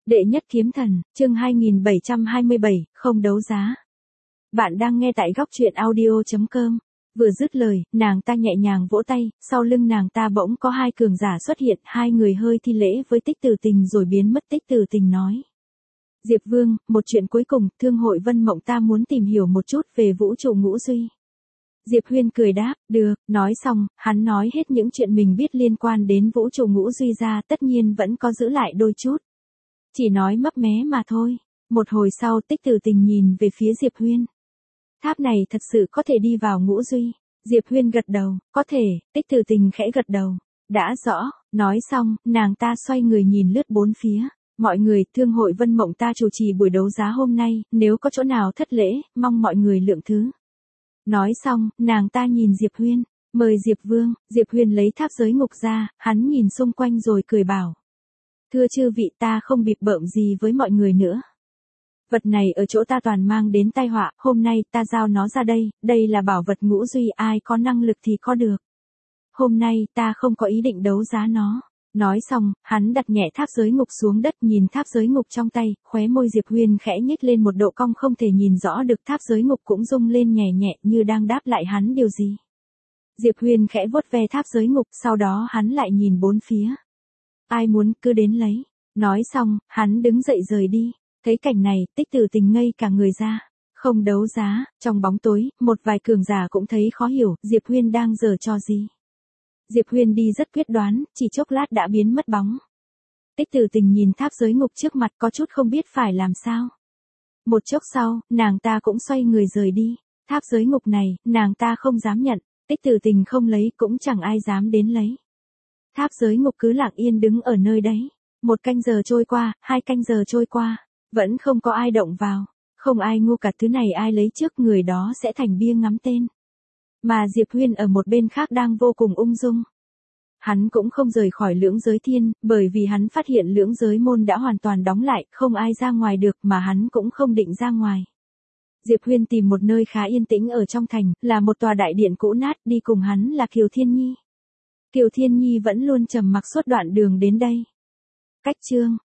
Đệ nhất kiếm thần, chương 2727, không đấu giá. Bạn đang nghe tại góc truyện audio.com. Vừa dứt lời, nàng ta nhẹ nhàng vỗ tay, sau lưng nàng ta bỗng có hai cường giả xuất hiện, hai người hơi thi lễ với Tích Tử Tình rồi biến mất. Tích Tử Tình nói: Diệp Vương, một chuyện cuối cùng, Thương hội Vân Mộng ta muốn tìm hiểu một chút về vũ trụ ngũ duy. Diệp Huyên cười đáp, được, nói xong, hắn nói hết những chuyện mình biết liên quan đến vũ trụ ngũ duy ra, tất nhiên vẫn có giữ lại đôi chút. Chỉ nói mấp mé mà thôi. Một hồi sau Tích Tử Tình nhìn về phía Diệp Huyên. Tháp này thật sự có thể đi vào ngũ duy. Diệp Huyên gật đầu, có thể. Tích Tử Tình khẽ gật đầu. Đã rõ, nói xong, nàng ta xoay người nhìn lướt bốn phía. Mọi người, Thương hội Vân Mộng ta chủ trì buổi đấu giá hôm nay, nếu có chỗ nào thất lễ, mong mọi người lượng thứ. Nói xong, nàng ta nhìn Diệp Huyên, mời Diệp Vương. Diệp Huyên lấy tháp giới ngục ra, hắn nhìn xung quanh rồi cười bảo: Thưa chư vị, ta không bịp bợm gì với mọi người nữa. Vật này ở chỗ ta toàn mang đến tai họa, hôm nay ta giao nó ra đây, đây là bảo vật ngũ duy, ai có năng lực thì có được. Hôm nay ta không có ý định đấu giá nó. Nói xong, hắn đặt nhẹ tháp giới ngục xuống đất, nhìn tháp giới ngục trong tay, khóe môi Diệp Huyên khẽ nhếch lên một độ cong không thể nhìn rõ được, tháp giới ngục cũng rung lên nhẹ nhẹ như đang đáp lại hắn điều gì. Diệp Huyên khẽ vuốt ve tháp giới ngục, sau đó hắn lại nhìn bốn phía. Ai muốn cứ đến lấy. Nói xong, hắn đứng dậy rời đi. Thấy cảnh này, Tích Tử Tình ngây cả người ra. Không đấu giá. Trong bóng tối, một vài cường giả cũng thấy khó hiểu, Diệp Huyên đang giở trò gì. Diệp Huyên đi rất quyết đoán, chỉ chốc lát đã biến mất bóng. Tích Tử Tình nhìn tháp giới ngục trước mặt có chút không biết phải làm sao. Một chốc sau, nàng ta cũng xoay người rời đi. Tháp giới ngục này, nàng ta không dám nhận. Tích Tử Tình không lấy cũng chẳng ai dám đến lấy. Tháp giới ngục cứ lặng yên đứng ở nơi đấy. 1 canh giờ trôi qua, 2 canh giờ trôi qua, vẫn không có ai động vào. Không ai ngu cả, thứ này ai lấy trước người đó sẽ thành bia ngắm tên. Mà Diệp Huyên ở một bên khác đang vô cùng ung dung. Hắn cũng không rời khỏi lưỡng giới thiên, bởi vì hắn phát hiện lưỡng giới môn đã hoàn toàn đóng lại, không ai ra ngoài được mà hắn cũng không định ra ngoài. Diệp Huyên tìm một nơi khá yên tĩnh ở trong thành, là một tòa đại điện cũ nát, đi cùng hắn là Kiều Thiên Nhi. Kiều Thiên Nhi vẫn luôn trầm mặc suốt đoạn đường đến đây. Cách chương